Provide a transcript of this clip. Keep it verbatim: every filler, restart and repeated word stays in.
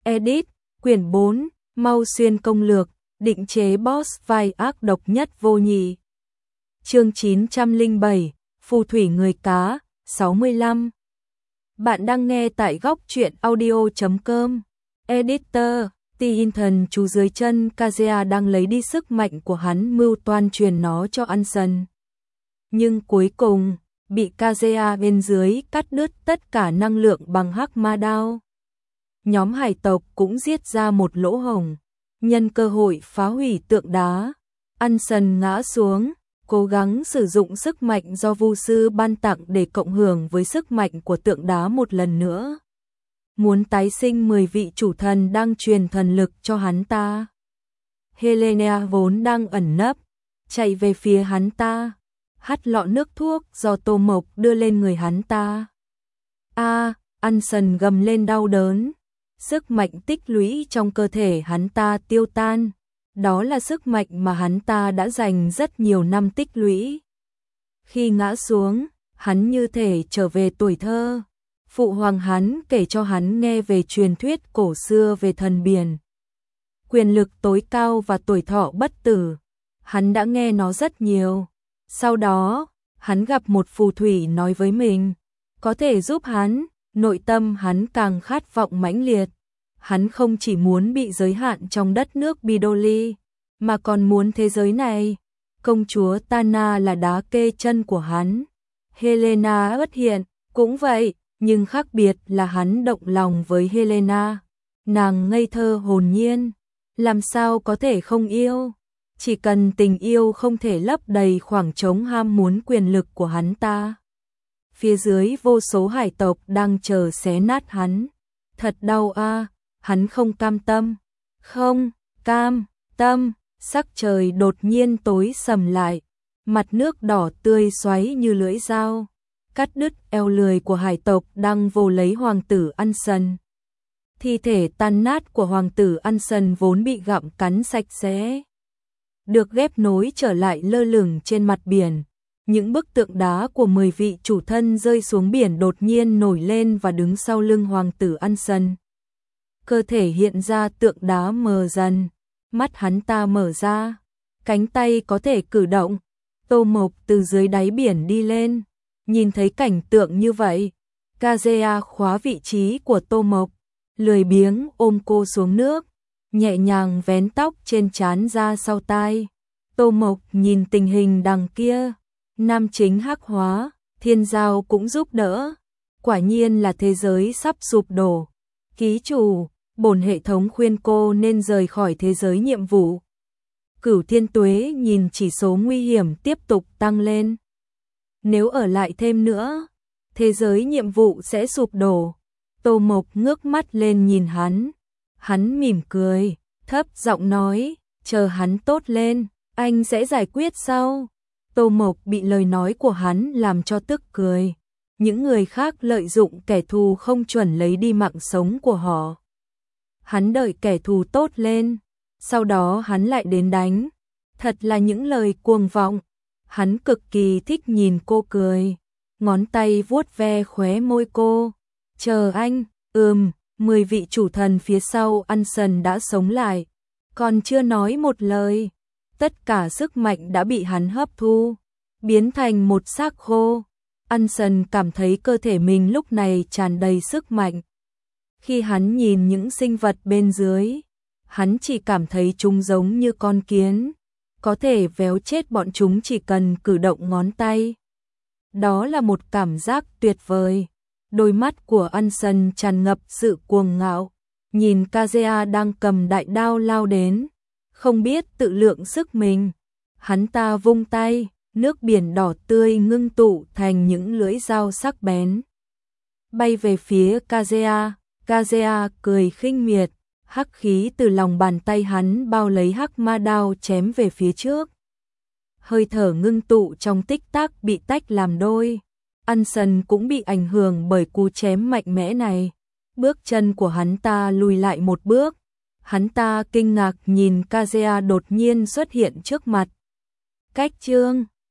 Edit, quyển bốn, Mau Xuyên công lược, định chế boss vai ác độc nhất vô nhị. Chương chín trăm lẻ bảy, Phù thủy người cá, sáu mươi lăm. Bạn đang nghe tại góc truyện audio chấm com. Editor, Titan chú dưới chân Kazuya đang lấy đi sức mạnh của hắn mưu toan truyền nó cho Ansem. Nhưng cuối cùng, bị Kazuya bên dưới cắt đứt tất cả năng lượng bằng hắc ma đao. Nhóm hải tộc cũng giết ra một lỗ hổng, nhân cơ hội phá hủy tượng đá. Ansem ngã xuống, cố gắng sử dụng sức mạnh do vu sư ban tặng để cộng hưởng với sức mạnh của tượng đá một lần nữa. Muốn tái sinh mười vị chủ thần đang truyền thần lực cho hắn ta. Helena vốn đang ẩn nấp, chạy về phía hắn ta, hắt lọ nước thuốc do Tô Mộc đưa lên người hắn ta. A, Ansem gầm lên đau đớn. Sức mạnh tích lũy trong cơ thể hắn ta tiêu tan. Đó là sức mạnh mà hắn ta đã dành rất nhiều năm tích lũy. Khi ngã xuống, hắn như thể trở về tuổi thơ. Phụ hoàng hắn kể cho hắn nghe về truyền thuyết cổ xưa về thần biển. Quyền lực tối cao và tuổi thọ bất tử. Hắn đã nghe nó rất nhiều. Sau đó, hắn gặp một phù thủy nói với mình, có thể giúp hắn. Nội tâm hắn càng khát vọng mãnh liệt. Hắn không chỉ muốn bị giới hạn trong đất nước Bidoli, mà còn muốn thế giới này. Công chúa Tana là đá kê chân của hắn. Helena xuất hiện, cũng vậy, nhưng khác biệt là hắn động lòng với Helena. Nàng ngây thơ hồn nhiên, làm sao có thể không yêu. Chỉ cần tình yêu không thể lấp đầy khoảng trống ham muốn quyền lực của hắn ta. Phía dưới vô số hải tộc đang chờ xé nát hắn. Thật đau a, hắn không cam tâm. Không, cam, tâm, sắc trời đột nhiên tối sầm lại. Mặt nước đỏ tươi xoáy như lưỡi dao. Cắt đứt eo lười của hải tộc đang vồ lấy hoàng tử Ansem. Thi thể tan nát của hoàng tử Ansem vốn bị gặm cắn sạch sẽ. Được ghép nối trở lại lơ lửng trên mặt biển. Những bức tượng đá của mười vị chủ thân rơi xuống biển đột nhiên nổi lên và đứng sau lưng hoàng tử Ansem. Cơ thể hiện ra tượng đá mờ dần, mắt hắn ta mở ra, cánh tay có thể cử động. Tô Mộc từ dưới đáy biển đi lên, nhìn thấy cảnh tượng như vậy, Kazuya khóa vị trí của Tô Mộc, lười biếng ôm cô xuống nước, nhẹ nhàng vén tóc trên trán ra sau tai. Tô Mộc nhìn tình hình đằng kia. Nam chính hắc hóa, thiên giao cũng giúp đỡ. Quả nhiên là thế giới sắp sụp đổ. Ký chủ, bổn hệ thống khuyên cô nên rời khỏi thế giới nhiệm vụ. Cửu Thiên Tuế nhìn chỉ số nguy hiểm tiếp tục tăng lên. Nếu ở lại thêm nữa, thế giới nhiệm vụ sẽ sụp đổ. Tô Mộc ngước mắt lên nhìn hắn. Hắn mỉm cười, thấp giọng nói, chờ hắn tốt lên, anh sẽ giải quyết sau. Tô Mộc bị lời nói của hắn làm cho tức cười. Những người khác lợi dụng kẻ thù không chuẩn lấy đi mạng sống của họ. Hắn đợi kẻ thù tốt lên, sau đó hắn lại đến đánh. Thật là những lời cuồng vọng. Hắn cực kỳ thích nhìn cô cười, ngón tay vuốt ve khóe môi cô. Chờ anh, ừm, mười vị chủ thần phía sau Ansem đã sống lại, còn chưa nói một lời. Tất cả sức mạnh đã bị hắn hấp thu, biến thành một xác khô. Ansem cảm thấy cơ thể mình lúc này tràn đầy sức mạnh. Khi hắn nhìn những sinh vật bên dưới, hắn chỉ cảm thấy chúng giống như con kiến, có thể véo chết bọn chúng chỉ cần cử động ngón tay. Đó là một cảm giác tuyệt vời. Đôi mắt của Ansem tràn ngập sự cuồng ngạo, nhìn Kazuya đang cầm đại đao lao đến. Không biết tự lượng sức mình, hắn ta vung tay, nước biển đỏ tươi ngưng tụ thành những lưỡi dao sắc bén. Bay về phía Kazuya, Kazuya cười khinh miệt, hắc khí từ lòng bàn tay hắn bao lấy hắc ma đao chém về phía trước. Hơi thở ngưng tụ trong tích tắc bị tách làm đôi. Ansem cũng bị ảnh hưởng bởi cú chém mạnh mẽ này. Bước chân của hắn ta lùi lại một bước. Hắn ta kinh ngạc nhìn Kazuya đột nhiên xuất hiện trước mặt. Cách chương